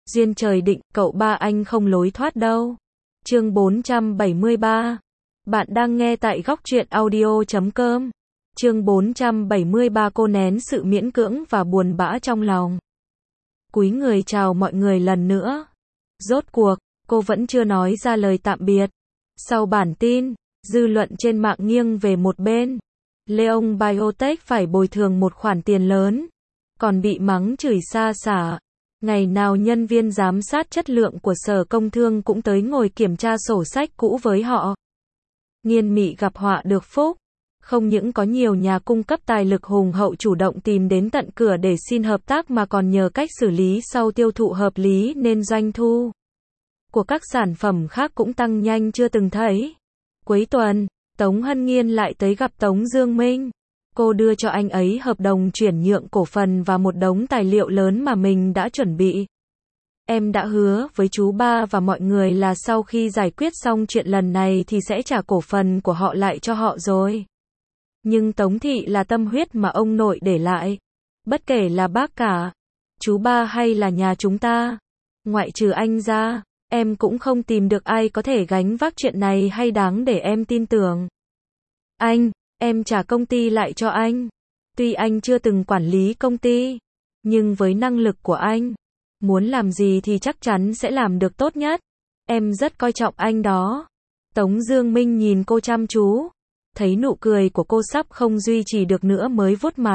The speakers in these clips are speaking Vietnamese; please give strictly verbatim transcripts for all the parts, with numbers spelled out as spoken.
Duyên trời định, cậu ba anh không lối thoát đâu. Chương bốn trăm bảy mươi ba. Bạn đang nghe tại góc truyện audio chấm com. Chương bốn trăm bảy mươi ba. Cô nén sự miễn cưỡng và buồn bã trong lòng. Cúi người chào mọi người lần nữa. Rốt cuộc, cô vẫn chưa nói ra lời tạm biệt. Sau bản tin, dư luận trên mạng nghiêng về một bên. Leon Biotech phải bồi thường một khoản tiền lớn, còn bị mắng chửi xa xả. Ngày nào nhân viên giám sát chất lượng của Sở Công Thương cũng tới ngồi kiểm tra sổ sách cũ với họ. Nghiên mị gặp họa được phúc. Không những có nhiều nhà cung cấp tài lực hùng hậu chủ động tìm đến tận cửa để xin hợp tác mà còn nhờ cách xử lý sau tiêu thụ hợp lý nên doanh thu của các sản phẩm khác cũng tăng nhanh chưa từng thấy. Cuối tuần, Tống Hân Nghiên lại tới gặp Tống Dương Minh. Cô đưa cho anh ấy hợp đồng chuyển nhượng cổ phần và một đống tài liệu lớn mà mình đã chuẩn bị. Em đã hứa với chú ba và mọi người là sau khi giải quyết xong chuyện lần này thì sẽ trả cổ phần của họ lại cho họ rồi. Nhưng Tống thị là tâm huyết mà ông nội để lại. Bất kể là bác cả, chú ba hay là nhà chúng ta, ngoại trừ anh ra, em cũng không tìm được ai có thể gánh vác chuyện này hay đáng để em tin tưởng. Anh, em trả công ty lại cho anh. Tuy anh chưa từng quản lý công ty, nhưng với năng lực của anh, muốn làm gì thì chắc chắn sẽ làm được tốt nhất. Em rất coi trọng anh đó. Tống Dương Minh nhìn cô chăm chú, thấy nụ cười của cô sắp không duy trì được nữa mới vuốt mặt.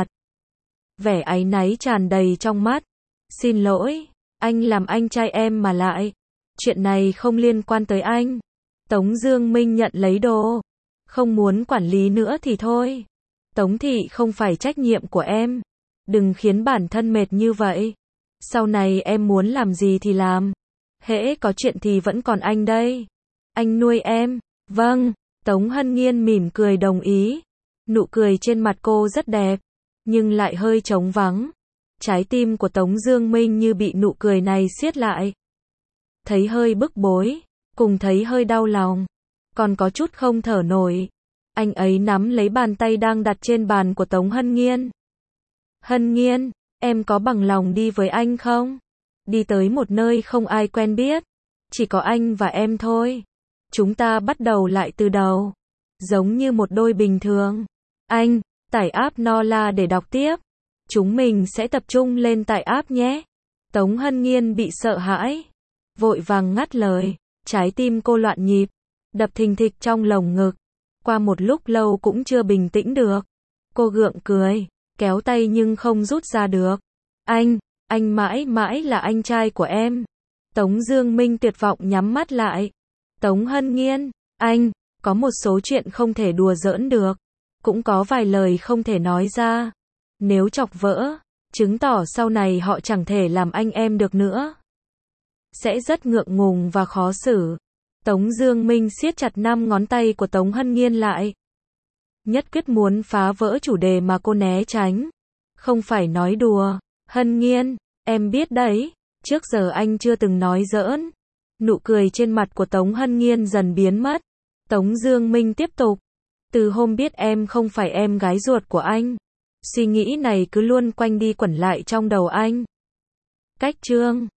Vẻ áy náy tràn đầy trong mắt. Xin lỗi, anh làm anh trai em mà lại. Chuyện này không liên quan tới anh. Tống Dương Minh nhận lấy đồ. Không muốn quản lý nữa thì thôi. Tống thị không phải trách nhiệm của em. Đừng khiến bản thân mệt như vậy. Sau này em muốn làm gì thì làm. Hễ có chuyện thì vẫn còn anh đây. Anh nuôi em. Vâng. Tống Hân Nghiên mỉm cười đồng ý. Nụ cười trên mặt cô rất đẹp, nhưng lại hơi trống vắng. Trái tim của Tống Dương Minh như bị nụ cười này siết lại. Thấy hơi bức bối, cùng thấy hơi đau lòng, còn có chút không thở nổi. Anh ấy nắm lấy bàn tay đang đặt trên bàn của Tống Hân Nghiên. Hân Nghiên, em có bằng lòng đi với anh không? Đi tới một nơi không ai quen biết, chỉ có anh và em thôi. Chúng ta bắt đầu lại từ đầu, giống như một đôi bình thường. Anh, tải app Nola để đọc tiếp. Chúng mình sẽ tập trung lên tải app nhé. Tống Hân Nghiên bị sợ hãi, vội vàng ngắt lời. Trái tim cô loạn nhịp, đập thình thịch trong lồng ngực. Qua một lúc lâu cũng chưa bình tĩnh được. Cô gượng cười, kéo tay nhưng không rút ra được. Anh, anh mãi mãi là anh trai của em. Tống Dương Minh tuyệt vọng nhắm mắt lại. Tống Hân Nghiên, anh, có một số chuyện không thể đùa giỡn được. Cũng có vài lời không thể nói ra. Nếu chọc vỡ, chứng tỏ sau này họ chẳng thể làm anh em được nữa. Sẽ rất ngượng ngùng và khó xử. Tống Dương Minh siết chặt năm ngón tay của Tống Hân Nghiên lại. Nhất quyết muốn phá vỡ chủ đề mà cô né tránh. Không phải nói đùa. Hân Nghiên, em biết đấy, trước giờ anh chưa từng nói giỡn. Nụ cười trên mặt của Tống Hân Nghiên dần biến mất. Tống Dương Minh tiếp tục. Từ hôm biết em không phải em gái ruột của anh, suy nghĩ này cứ luôn quanh đi quẩn lại trong đầu anh. Cách chương